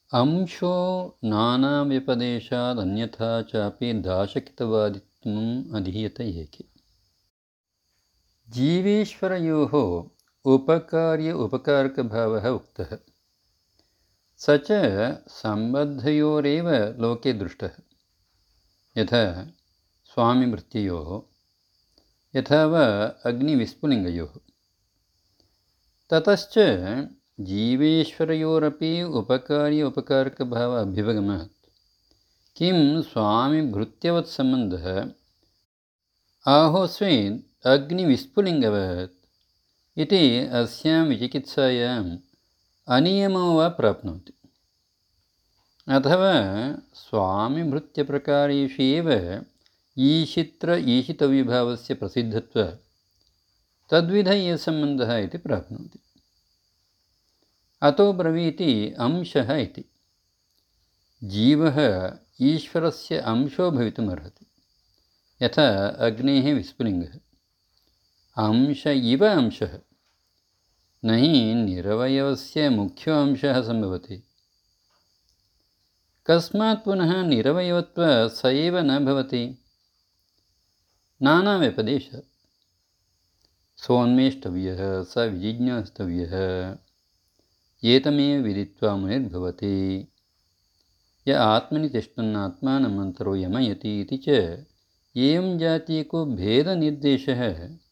अंशो नानाव्यपदेशादन्यथा चापि दाशकितवादित्वम् अधीयत एके। जीवेश्वरयोः उपकार्य उपकारकभावः उक्तः, स च सम्बद्धयोरेव लोके दृष्टः, यथा स्वामिभृत्ययोः यथा वा अग्निविस्फुलिङ्गयोः। ततश्च जीवेश्वरयोरपि उपकार्य उपकारकभाव अभ्युपगमात् किं स्वामिभृत्यवत्सम्बन्धः आहोस्विन् अग्निविस्फुलिङ्गवत् इति अस्यां विचिकित्सायाम् अनियमो वा प्राप्नोति। अथवा स्वामिभृत्यप्रकारेषु एव ईशित्र-ईशितव्यभावस्य प्रसिद्धत्वात् तद्विध एव सम्बन्धः इति प्राप्नोति। अतो ब्रवीति अंशः इति। जीवः ईश्वरस्य अंशो भवितुमर्हति, यथा अग्नेः विस्फुलिङ्गः अंश इव अंशः, न हि निरवयवस्य मुख्यो अंशः सम्भवति। कस्मात् पुनः निरवयवत्वात् स एव न भवति? नानाव्यपदेशात्। सोन्मेष्टव्यः स विजिज्ञास्तव्यः एतमेव विदित्वा मुनिर्भवति। य आत्मनि तिष्ठन्नात्मानमन्तरो यमयति इति च एवं जातीको भेदनिर्देशः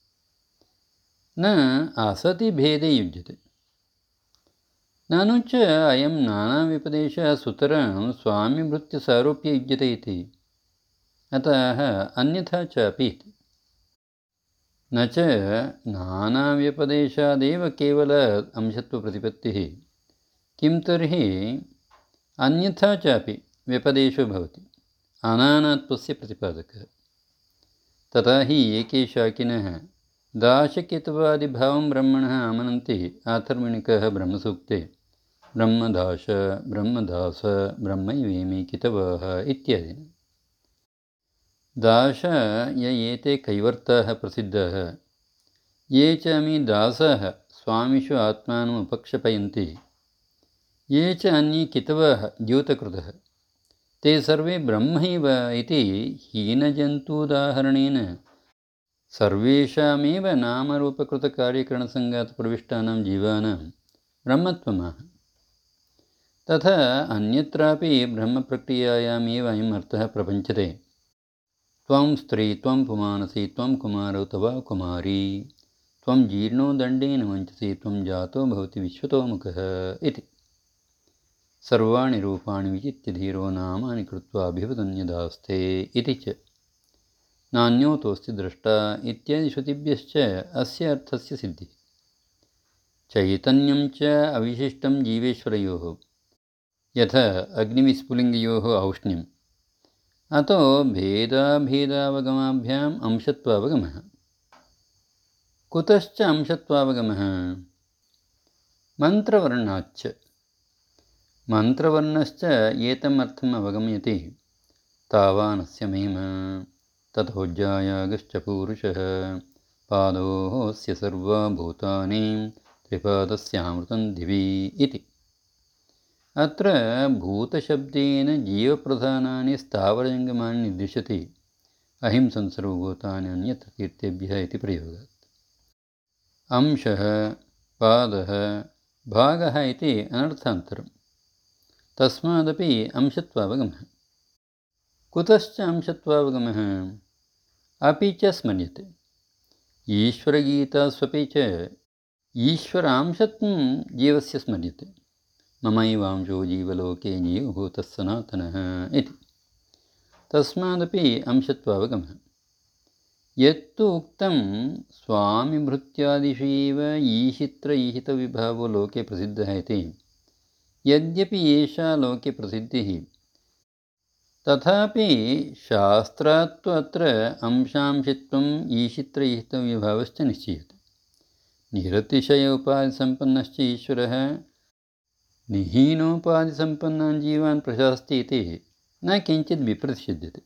न असति भेदे युज्यते। ननु च अयं नानाव्यपदेशः सुतरां स्वामिभृत्यसारोप्य युज्यते इति। अतः अन्यथा चापि इति। न च नानाव्यपदेशादेव केवल अंशत्वप्रतिपत्तिः, किं तर्हि अन्यथा चापि व्यपदेशो भवति अनानात्वस्य प्रतिपादकः। तथा हि एके शाकिनः दाशकितवादिभावं ब्रह्मणः आमनन्ति आथर्वणिकः ब्रह्मसूक्ते ब्रह्मदाश ब्रह्मदास ब्रह्मैवेमि कितवाः इत्यादिना। दाश य एते कैवर्ताः प्रसिद्धाः, ये च अमी दासाः स्वामिषु आत्मानम् उपक्षपयन्ति, ये च अन्ये कितवाः द्यूतकृतः, ते सर्वे ब्रह्मैव इति हीनजन्तूदाहरणेन सर्वेषामेव नामरूपकृतकार्यकरणसङ्गातप्रविष्टानां जीवानां ब्रह्मत्वमाह। तथा अन्यत्रापि ब्रह्मप्रक्रियायामेव अयम् अर्थः प्रपञ्चते। त्वं स्त्री त्वं पुमानसि त्वं कुमारो तवा कुमारी त्वं जीर्णो दण्डेन वञ्चसि त्वं जातो भवति विश्वतोमुखः इति। सर्वाणि रूपाणि विचित्य धीरो नामानि कृत्वा अभिवदन्यदास्ते इति च। नान्योतोऽस्ति द्रष्टा इत्यादि श्रुतिभ्यश्च अस्य अर्थस्य सिद्धिः। चैतन्यं च अविशिष्टं जीवेश्वरयोः यथा अग्निविस्फुलिङ्गयोः औष्ण्यम्। अतो भेदाभेदावगमाभ्याम् अंशत्वावगमः। कुतश्च अंशत्वावगमः? मन्त्रवर्णाच्च। मन्त्रवर्णश्च एतमर्थम् अवगमयति तावानस्य महिमा ततोज्जायागश्च पूरुषः पादोऽस्य सर्वभूतानि त्रिपादस्यामृतं दिवि इति। अत्र भूतशब्देन जीवप्रधानानि स्थावरजङ्गमानि निर्दिशति अहिंसं सर्वभूतानि अन्यत्र कीर्तेभ्यः इति प्रयोगात्। अंशः पादः भागः इति अनर्थान्तरम्। तस्मादपि अंशत्वावगमः। कुतश्च अंशत्वावगमः? अपि च स्मर्यते ईश्वरगीतास्वपि च ईश्वरांशत्वं जीवस्य स्मर्यते। ममैवांशो जीवलोके जीवभूतः सनातनः इति। तस्मादपि अंशत्वावगमः। यत्तु उक्तं स्वामिभृत्यादिषु एव ईशित्र-ईशितविभावो लोके प्रसिद्धः इति, यद्यपि एषा लोके प्रसिद्धिः, तथापि शास्त्रात् तु अत्र अंशांशित्वम् ईशित्र-ईशितविभावश्च निश्चीयते। निरतिशय उपाधिसम्पन्नश्च ईश्वरः निहीनोपाधिसम्पन्नान् जीवान् प्रशास्ति इति न किञ्चित् विप्रतिषिध्यते।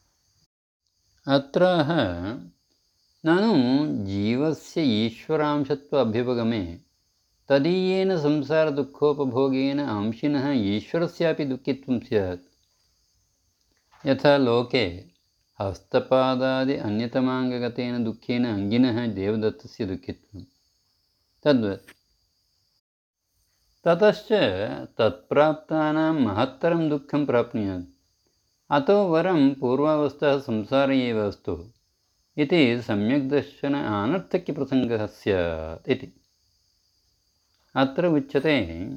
अत्राह ननु जीवस्य ईश्वरांशत्व अभ्युपगमे तदीयेन संसारदुःखोपभोगेन अंशिनः ईश्वरस्यापि दुःखित्वं स्यात्। यथा लोके हस्तपादादि अन्यतमाङ्गगतेन दुःखेन अङ्गिनः देवदत्तस्य दुःखित्वं तद्वत्। ततश्च तत्प्राप्तानां महत्तरं दुःखं प्राप्नुयात्। अतो वरं पूर्वावस्था संसार एव अस्तु इति सम्यग्दर्शन अनर्थक्यप्रसङ्गः स्यात् इति। अत्र उच्यते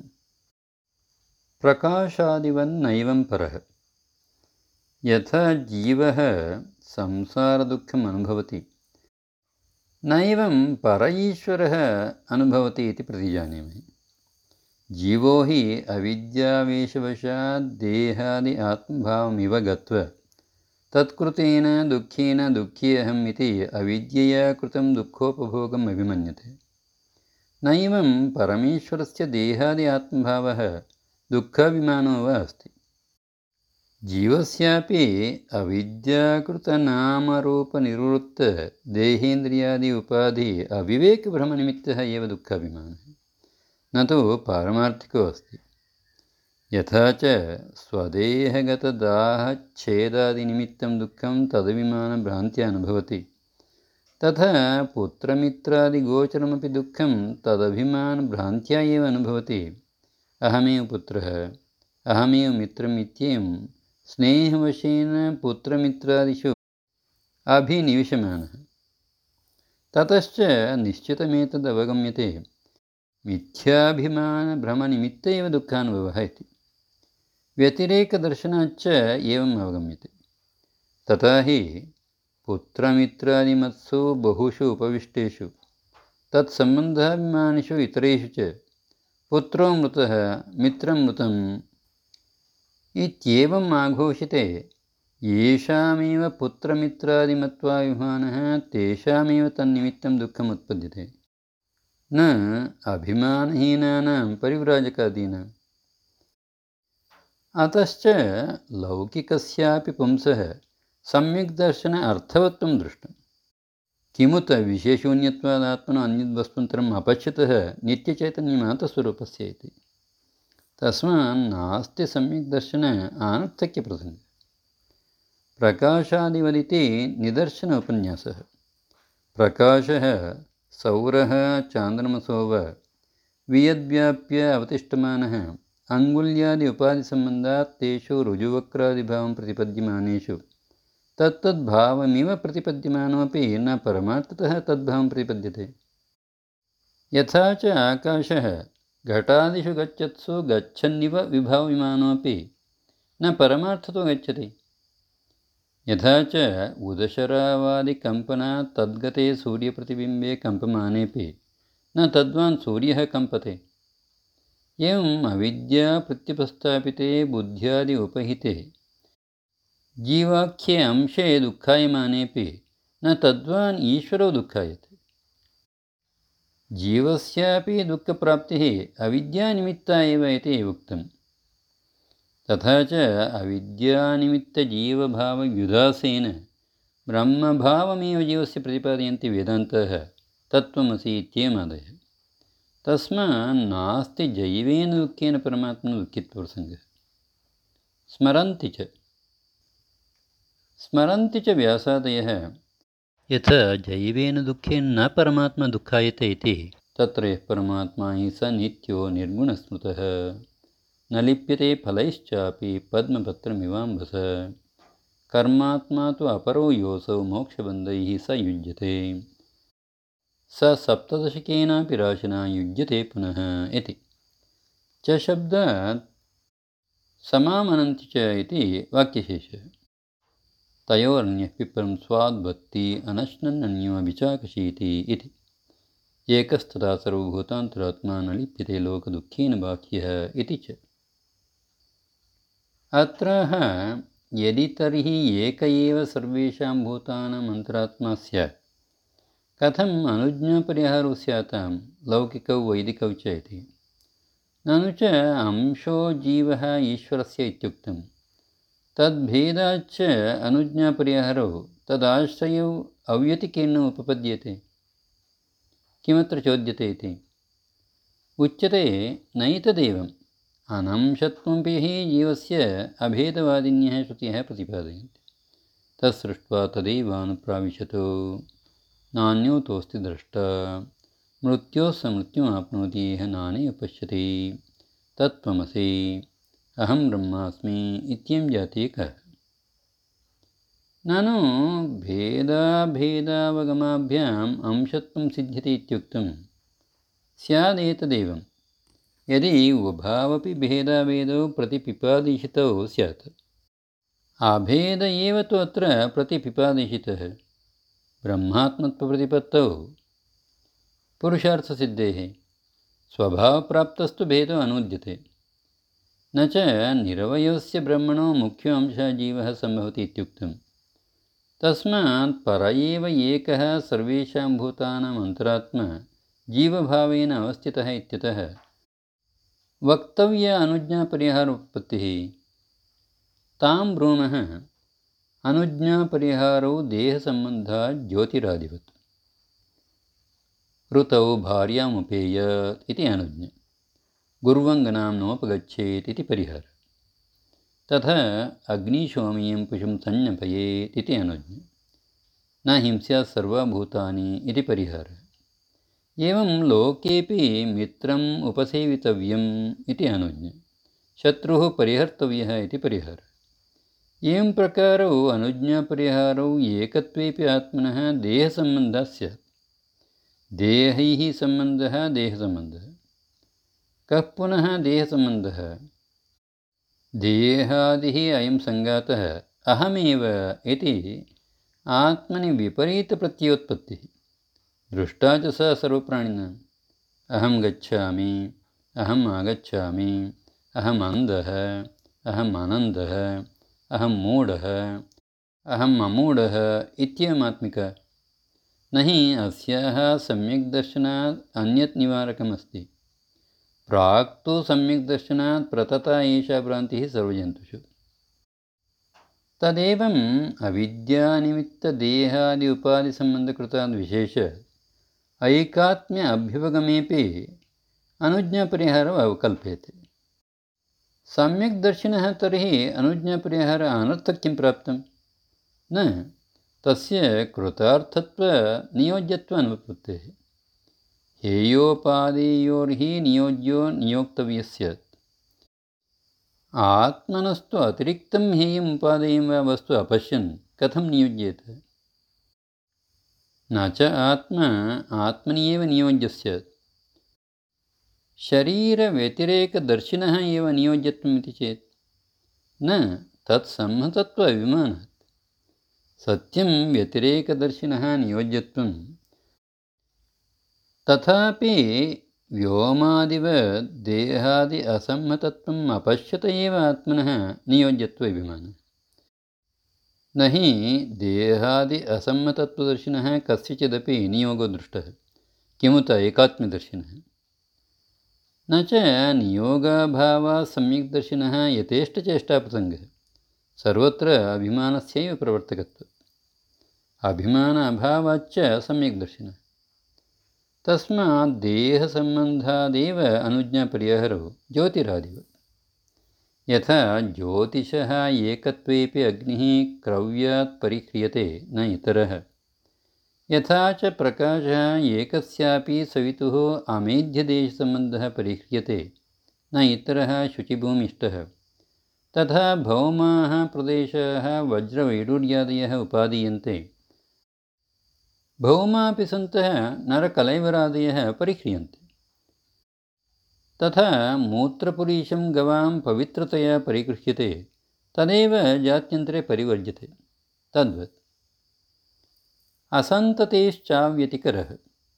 प्रकाशादिवन्नैवं परः। यथा जीवः संसारदुःखम् अनुभवति नैवं पर ईश्वरः अनुभवति इति प्रतिजानीमहि। जीवो हि अविद्यावेशवशात् देहादि आत्मभावमिव गत्वा तत्कृतेन दुःखेन दुःखी अहम् इति अविद्यया कृतं दुःखोपभोगम् अभिमन्यते। नैवं परमेश्वरस्य देहादि आत्मभावः दुःखाभिमानो वा अस्ति। जीवस्यापि अविद्याकृतनामरूपनिवृत्तदेहेन्द्रियादि उपाधि अविवेकभ्रमनिमित्तः एव दुःखाभिमानः, न तु पारमार्थिको अस्ति। यथा च स्वदेहगतदाहच्छेदादिनिमित्तं दुःखं तदभिमानभ्रान्त्या अनुभवति, तथा पुत्रमित्रादिगोचरमपि दुःखं तदभिमानभ्रान्त्या एव अनुभवति। अहमेव पुत्रः, अहमेव मित्रम् इत्येवं स्नेहवशेन पुत्रमित्रादिषु अभिनिविशमानः। ततश्च निश्चितमेतदवगम्यते मिथ्याभिमानभ्रमनिमित्त एव दुःखानुभवः इति। व्यतिरेकदर्शनाच्च एवम् अवगम्यते। तथा हि पुत्रमित्रादिमत्सु बहुषु उपविष्टेषु तत्सम्बन्धाभिमानिषु इतरेषु च पुत्रो मृतः मित्रं मृतम् इत्येवम् आघोषिते येषामेव पुत्रमित्रादिमत्वाभिमानः तेषामेव तन्निमित्तं दुःखम् उत्पद्यते, न अभिमानहीनानां परिव्राजकादीनाम्। अतश्च लौकिकस्यापि पुंसः सम्यग्दर्शन अर्थवत्त्वं दृष्टं। किमुत विशेषशून्यत्वादात्मनो अन्यद्वस्तुन्तरम् अपश्यतः नित्यचैतन्यमात्रस्वरूपस्य इति। तस्मान्नास्ति सम्यग्दर्शन अनर्थक्यप्रसङ्गः। प्रकाशादिवदिति निदर्शन उपन्यासः। प्रकाशः सौरः चान्द्रमसो वा वियद्व्याप्य अवतिष्ठमानः अङ्गुल्यादि उपाधिसम्बन्धात् तेषु ऋजुवक्रादिभावं प्रतिपद्यमानेषु तत्तद्भावमिव प्रतिपद्यमानमपि न परमार्थतः तद्भावं प्रतिपद्यते। यथा च आकाशः घटादिषु गच्छत्सु गच्छन्निव विभाव्यमानोऽपि न परमार्थतो गच्छति। यथा च उदशरावादिकम्पनात् तद्गते सूर्यप्रतिबिम्बे कम्पमानेऽपि न तद्वान् सूर्यः कम्पते। एवम् अविद्या प्रत्युपस्थापिते बुद्ध्यादि उपहिते जीवाख्ये अंशे दुःखायमानेऽपि न तद्वान् ईश्वरो दुःखायते। जीवस्यापि दुःखप्राप्तिः अविद्यानिमित्ता एव इति उक्तम्। तथा च अविद्यानिमित्तजीवभावव्युदासेन ब्रह्मभावमेव जीवस्य प्रतिपादयन्ति वेदान्तः तत्त्वमसि इत्येमादयः। तस्मान्नास्ति जैवेन दुःखेन परमात्मनो दुःखित्वप्रसङ्गः। स्मरन्ति च व्यासादयः यथा जैवेन दुःखेन न परमात्मा दुःखायते इति। तत्र यः परमात्मा हि स नित्यो निर्गुणस्मृतः न लिप्यते फलैश्चापि पद्मपत्रमिवाम्भस कर्मात्मा तु अपरो योऽसौ मोक्षबन्धैः स युज्यते स सप्तदशकेनापि राशिना युज्यते पुनः इति। च शब्दात् समामनन्ति च इति वाक्यशेषः। तयोरन्यः पिपरं स्वाद्भक्ति अनश्नन्नन्यो विचाकशीति इति। एकस्तथा सर्वभूतान्तरात्मा न लिप्यते लोकदुःखेन बाह्यः इति च। अत्राह यदि तर्हि एक एव सर्वेषां भूतानाम् अन्तरात्मा स्यात् कथम् अनुज्ञापरिहारो स्यातां लौकिकौ वैदिकौ च इति। ननु च अंशो जीवः ईश्वरस्य इत्युक्तं तद्भेदाच्च अनुज्ञापरिहारो तदाश्रयौ अव्यतिकेन उपपद्यते। किमत्र चोद्यते इति। उच्यते नैतदेवम् अनंशत्वमपि हि जीवस्य अभेदवादिन्यः श्रुतयः प्रतिपादयन्ति। तत्सृष्ट्वा तदैवानुप्राविशतो नान्योतोऽस्ति द्रष्टा मृत्योः स मृत्युमाप्नोति यः नानेव पश्यति तत्त्वमसि अहं ब्रह्मास्मि इत्ययं जाते कः। ननु भेदाभेदावगमाभ्याम् अंशत्वं सिद्ध्यति इत्युक्तं स्यादेतदेवं यदि उभावपि भेदाभेदौ प्रतिपिपादिशितौ स्यात् अभेद एव तु अत्र प्रतिपिपादिशितः ब्रह्मात्मत्वप्रतिपत्तौ पुरुषार्थसिद्धेः स्वभावप्राप्तस्तु भेदो अनूद्यते न च निरवयवस्य ब्रह्मणो मुख्यो अंशः जीवः सम्भवति इत्युक्तम्। तस्मात् पर एव एकः सर्वेषां भूतानाम् अन्तरात्मा जीवभावेन अवस्थितः इत्यतः वक्तव्य अनुज्ञापरिहारोत्पत्तिः तां ब्रूमः अनुज्ञापरिहारौ देहसम्बन्धात् ज्योतिरादिवत् ऋतौ भार्यामुपेयत् इति अनुज्ञा गुर्वङ्गनां नोपगच्छेत् इति परिहारः तथा अग्निशोमयं पुषं संज्ञपयेत् इति अनुज्ञा न हिंस्यात् सर्वभूतानि इति परिहारः एवं लोकेऽपि मित्रम् उपसेवितव्यम् इति अनुज्ञा शत्रुः परिहर्तव्यः इति परिहारः एवं प्रकारौ अनुज्ञापरिहारौ एकत्वेपि आत्मनः देहसम्बन्धः स्यात् देहैः सम्बन्धः देहसम्बन्धः कः पुनः देहसम्बन्धः देहादिः अयं सङ्गातः अहमेव इति आत्मनि विपरीतप्रत्ययोत्पत्तिः दृष्टा च सा सर्वप्राणिनाम् अहं गच्छामि अहम् आगच्छामि अहम् अन्धः अहम् आनन्दः अहं मूढः अहम् अमूढः इत्येवमात्मिका न हि अस्याः सम्यक् दर्शनात् अन्यत् निवारकमस्ति प्राक्तु सम्यक् दर्शनात् प्रतता एषा भ्रान्तिः सर्वजन्तुषु तदेवम् अविद्यानिमित्तदेहादि उपाधिसम्बन्धकृताद् विशेष ऐकात्म्य अभ्युपगमेऽपि अनुज्ञापरिहारः अवकल्प्यते सम्यक् दर्शिनः तर्हि अनुज्ञापरिहार अनर्थं किं प्राप्तं न तस्य कृतार्थत्वनियोज्यत्वानुपत्तेः हेयोपादेयोर्हि नियोज्यो नियोक्तव्यः स्यात् आत्मनस्तु अतिरिक्तं हेयम् उपादेयं वा वस्तु अपश्यन् कथं नियुज्येत न च आत्मा आत्मनि एव नियोज्यः स्यात् शरीरव्यतिरेकदर्शिनः एव नियोज्यत्वमिति चेत् न तत्सम्मतत्वाभिमानात् सत्यं व्यतिरेकदर्शिनः नियोज्यत्वं तथापि व्योमादिवत् देहादि असम्मतत्वम् अपश्यत एव आत्मनः नियोज्यत्वाभिमानः न हि देहादि असम्मतत्वदर्शिनः कस्यचिदपि नियोगो दृष्टः किमुत एकात्म्यदर्शिनः न च नियोगाभावात् सम्यग्दर्शिनः यथेष्टचेष्टाप्रसङ्गः सर्वत्र अभिमानस्यैव प्रवर्तकत्वम् अभिमान अभावाच्च सम्यग्दर्शिनः तस्मात् देहसम्बन्धादेव अनुज्ञापरिहारो ज्योतिरादिवत् यथा ज्योतिषः एकत्वेऽपि अग्निः क्रव्यात् परिह्रियते न इतरः यथा च प्रकाशः एकस्यापि सवितुः अमेध्यदेशसम्बन्धः परिह्रियते न इतरः शुचिभूमिष्टः तथा भौमाः प्रदेशाः वज्रवैडूर्यादयः उपादीयन्ते भौमापि सन्तः नरकलैवरादयः परिह्रियन्ते तथा मूत्रपुरीशं गवां पवित्रतया परिगृह्यते तदेव जात्यन्तरे परिवर्ज्यते तद्वत् असन्ततेश्चाव्यतिकरः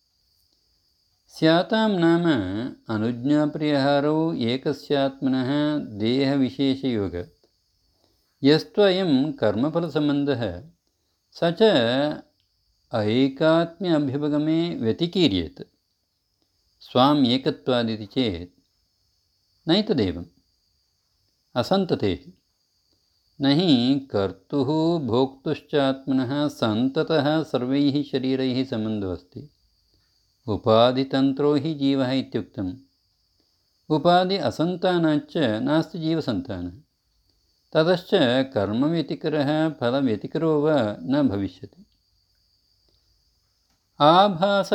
स्यातां नाम अनुज्ञापरिहारौ एकस्यात्मनः देहविशेषयोगात् यस्त्वयं कर्मफलसम्बन्धः स च ऐकात्म्य अभ्युपगमे व्यतिकीर्येत स्वाम् एकत्वादिति चेत् नैतदेवम् असन्ततेः न हि कर्तुः भोक्तुश्चात्मनः सन्ततः सर्वैः शरीरैः सम्बन्धो अस्ति उपाधितन्त्रो हि जीवः इत्युक्तम् उपाधि असन्तानाच्च नास्ति जीवसन्तानः। ततश्च कर्मव्यतिकरः फलव्यतिकरो वा न भविष्यति। आभास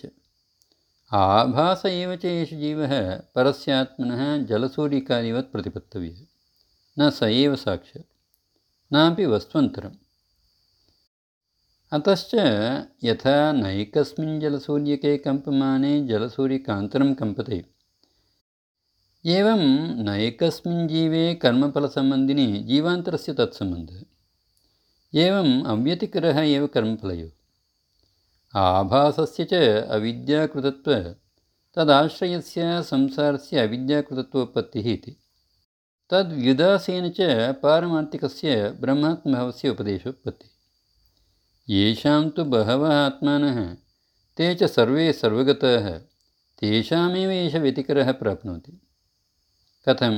एव च एष जीवः परस्यात्मनः जलसूर्यकार्यवत् प्रतिपत्तव्यः, न स एव साक्षात् नापि वस्त्वन्तरम्। अतश्च यथा नैकस्मिन् जलसूर्यके कम्पमाने जलसूर्यकान्तरं कम्पते, एवं नैकस्मिन् जीवे कर्मफलसम्बन्धिनि जीवान्तरस्य तत्सम्बन्धः। एवम् अव्यतिकरः एव कर्मफलयोः। आभासस्य च अविद्याकृतत्वात् तदाश्रयस्य संसारस्य अविद्याकृतत्वोत्पत्तिः इति। तद्व्युदासेन च पारमार्थिकस्य ब्रह्मात्मभावस्य उपदेशोत्पत्तिः। येषां तु बहवः आत्मानः ते च सर्वे सर्वगताः, तेषामेव एष व्यतिकरः प्राप्नोति। कथं?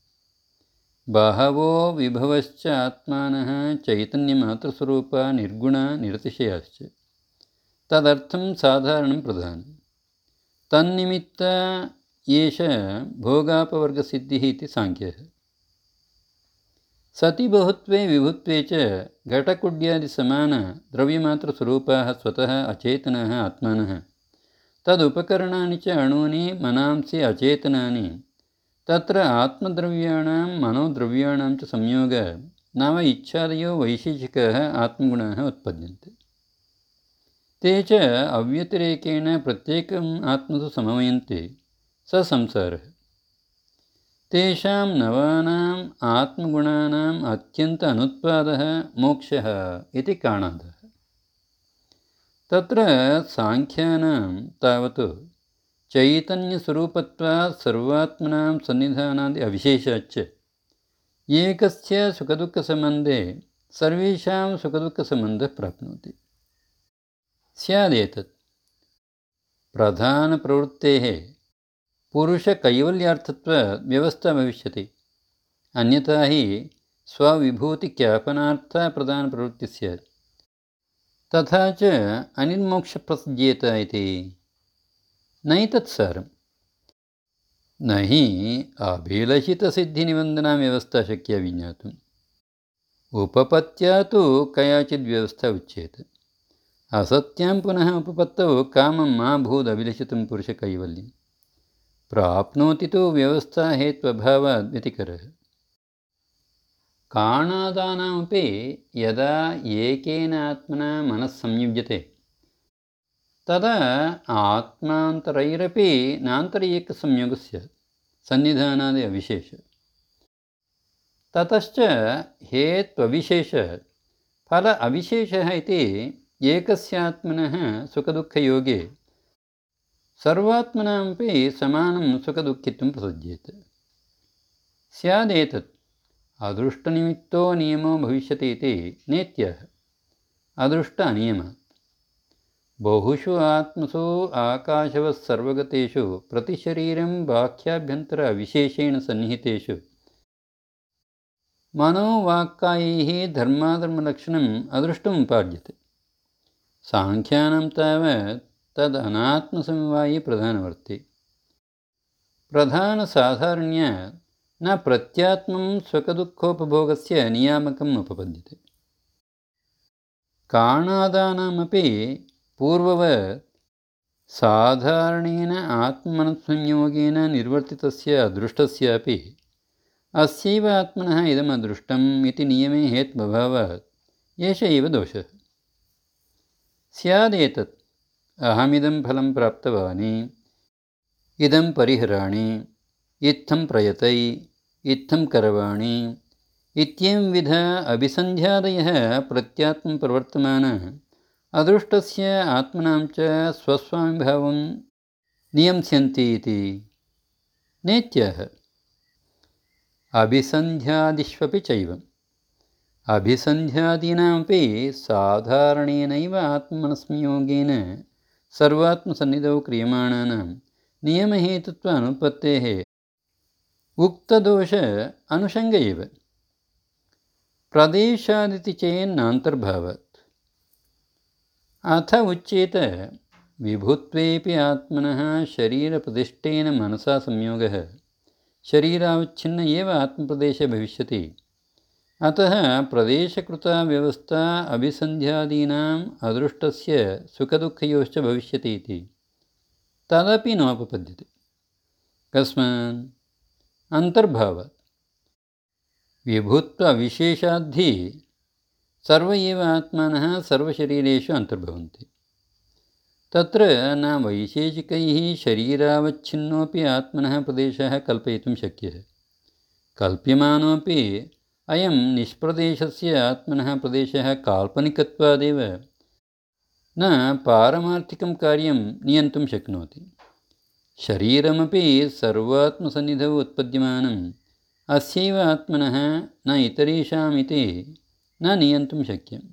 बहवो विभवश्च आत्मानः चैतन्यमात्रस्वरूपा निर्गुणा निरतिशयाश्च। तदर्थं साधारणं प्रधानं। तन्निमित्त एष भोगापवर्गसिद्धिः इति साङ्ख्यः। सति बहुत्वे विभुत्वे च घटकुड्यादिसमानद्रव्यमात्रस्वरूपाः स्वतः अचेतनाः आत्मानः तदुपकरणानि च अणूनि मनांसि अचेतनानि तत्र आत्मद्रव्याणां मनोद्रव्याणां च संयोग नाम इच्छादयो वैशेषिकाः आत्मगुणाः उत्पद्यन्ते। ते च अव्यतिरेकेण प्रत्येकम् आत्मसु समवयन्ते, स संसारः। तेषां नवानाम् आत्मगुणानाम् अत्यन्त अनुत्पादः मोक्षः इति काणादः। तत्र साङ्ख्यानां तावत् चैतन्यस्वरूपत्वात् सर्वात्मनां सन्निधानादि अविशेषाच्च एकस्य सुखदुःखसम्बन्धे सर्वेषां सुखदुःखसम्बन्धः प्राप्नोति। स्यादेतत् प्रधानप्रवृत्तेः पुरुषकैवल्यार्थत्वात् व्यवस्था भविष्यति। अन्यथा हि स्वविभूतिज्ञापनार्था प्रधानप्रवृत्तिः स्यात्। तथा च अनिर्मोक्षप्रसज्येत इति नैतत्सारम्। न हि अभिलषितसिद्धिनिबन्धना व्यवस्था शक्या विज्ञातुम्। उपपत्त्या तु कयाचिद्व्यवस्था उच्येत। असत्यां पुनः उपपत्तौ कामं मा भूदभिलषितं पुरुषकैवल्यं प्राप्नोति तु व्यवस्था हेत्वभावात् व्यतिकरः। काणादानामपि यदा एकेन आत्मना मनः संयुज्यते तदा आत्मान्तरैरपि नान्तरैकसंयोगः स्यात्, सन्निधानादि अविशेषः। ततश्च हेत्वविशेषः फल अविशेषः इति एकस्यात्मनः सुखदुःखयोगे सर्वात्मनामपि समानं सुखदुःखित्वं प्रसज्येत। स्यादेतत् अदृष्टनिमित्तो नियमो भविष्यति इति नेत्यः। अदृष्ट अनियमात् बहुषु आत्मसु आकाशवत् सर्वगतेषु प्रतिशरीरं बाह्याभ्यन्तर अविशेषेण सन्निहितेषु मनोवाक्कायैः धर्माधर्मलक्षणम् अदृष्टम् उपाद्यते। साङ्ख्यानां तावत् तदनात्मसमवायी प्रधानवर्ती। प्रधानसाधारण्यात् न प्रत्यात्मं सुखदुःखोपभोगस्य नियामकम् उपपद्यते। काणादानामपि पूर्ववत् साधारणेन आत्ममनस्संयोगेन निर्वर्तितस्य अदृष्टस्यापि अस्यैव आत्मनः इदमदृष्टम् इति नियमे हेत्वभावात् एष एव दोषः। स्यादेतत् अहमिदं फलं प्राप्तवानि, इदं परिहराणि, इत्थं प्रयतै, इत्थं करवाणि इत्येवंविध अभिसन्ध्यादयः प्रत्यात्मं प्रवर्तमानः अदृष्टस्य आत्मनां च स्वस्वामिभावं नियम्स्यन्ति इति नेत्यः। अभिसन्ध्यादिष्वपि चैवम्। अभिसन्ध्यादीनामपि साधारणेनैव आत्ममनस्संयोगेन सर्वात्मसन्निधौ क्रियमाणानां नियमहेतुत्वानुपत्तेः उक्तदोष अनुषङ्ग एव। प्रदेशादिति चेन्नान्तर्भावात्। अथ उच्येत विभुत्वेपि आत्मनः शरीरप्रतिष्ठेन मनसा संयोगः शरीरावच्छिन्न एव आत्मप्रदेशे भविष्यति। अतः प्रदेशकृता व्यवस्था अभिसन्ध्यादीनाम् अदृष्टस्य सुखदुःखयोश्च भविष्यति इति तदपि नोपपद्यते। कस्मात्? अन्तर्भावात्। विभुत्वविशेषाद्धि सर्व एव आत्मानः सर्वशरीरेषु अन्तर्भवन्ति। तत्र न वैशेषिकैः शरीरावच्छिन्नोऽपि आत्मनः प्रदेशः कल्पयितुं शक्यः। कल्प्यमानोऽपि अयं निष्प्रदेशस्य आत्मनः प्रदेशः काल्पनिकत्वादेव न पारमार्थिकं कार्यं नियन्तुं शक्नोति। शरीरमपि सर्वात्मसन्निधौ उत्पद्यमानम् अस्यैव आत्मनः न इतरेषामिति न नियन्तुं शक्यम्।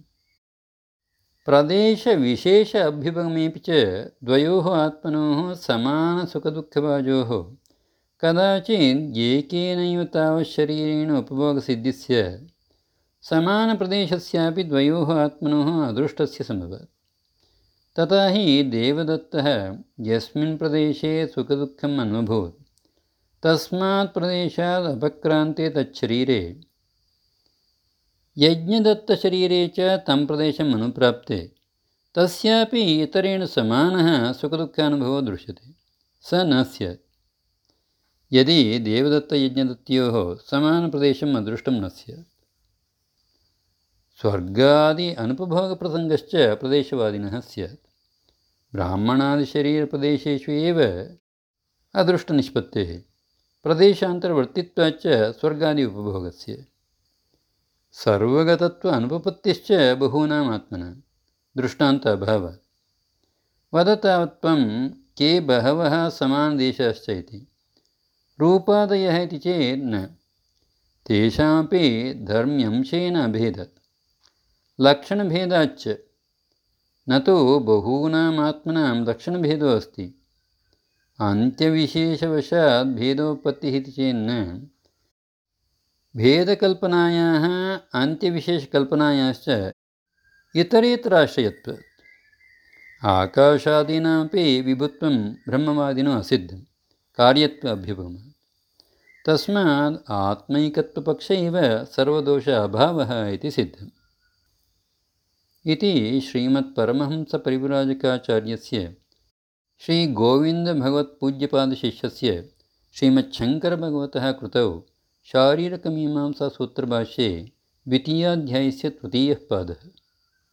प्रदेशविशेष अभ्युपगमेऽपि च द्वयोः आत्मनोः समानसुखदुःखभाजोः कदाचित् एकेनैव तावत् शरीरेण उपभोगसिद्धिः स्यात्। समानप्रदेशस्यापि द्वयोः आत्मनोः अदृष्टस्य सम्भवात्। तथा हि देवदत्तः यस्मिन् प्रदेशे सुखदुःखम् अन्वभूत् तस्मात् प्रदेशात् अपक्रान्ते तच्छरीरे यज्ञदत्तशरीरे च तं प्रदेशम् अनुप्राप्ते तस्यापि इतरेण समानः सुखदुःखानुभवो दृश्यते। स न स्यात्। यदि देवदत्तयज्ञदत्तयोः समानप्रदेशम् अदृष्टं न स्यात्। स्वर्गादि अनुपभोगप्रसङ्गश्च प्रदेशवादिनः स्यात्। ब्राह्मणादिशरीरप्रदेशेषु एव अदृष्टनिष्पत्तेः प्रदेशान्तरवर्तित्वाच्च स्वर्गादि उपभोगस्य सर्वगतत्व अनुपपत्तिश्च बहूनाम् आत्मनां दृष्टान्त अभावात्। वद तावत् त्वं के बहवः समानदेशाश्च इति। रूपादयः इति चेत् न। तेषामपि धर्म्यंशेन अभेदात् लक्षणभेदाच्च न तु बहूनाम् आत्मनां लक्षणभेदो अस्ति। अन्त्यविशेषवशात् भेदोत्पत्तिः इति चेन्न। भेदकल्पनायाः अन्त्यविशेषकल्पनायाश्च इतरेतराश्रयत्वात् आकाशादीनामपि विभुत्वं ब्रह्मवादिनो असिद्धं कार्यत्व अभ्युपगमात्। तस्मात् आत्मैकत्वपक्ष एव सर्वदोष अभावः इति सिद्धम्। इति श्रीमत्परमहंसपरिव्राजकाचार्यस्य श्रीगोविन्दभगवत्पूज्यपादशिष्यस्य श्रीमच्छङ्करभगवतः कृतौ शारीरकमीमांसासूत्रभाष्ये द्वितीयाध्यायस्य तृतीयः पादः।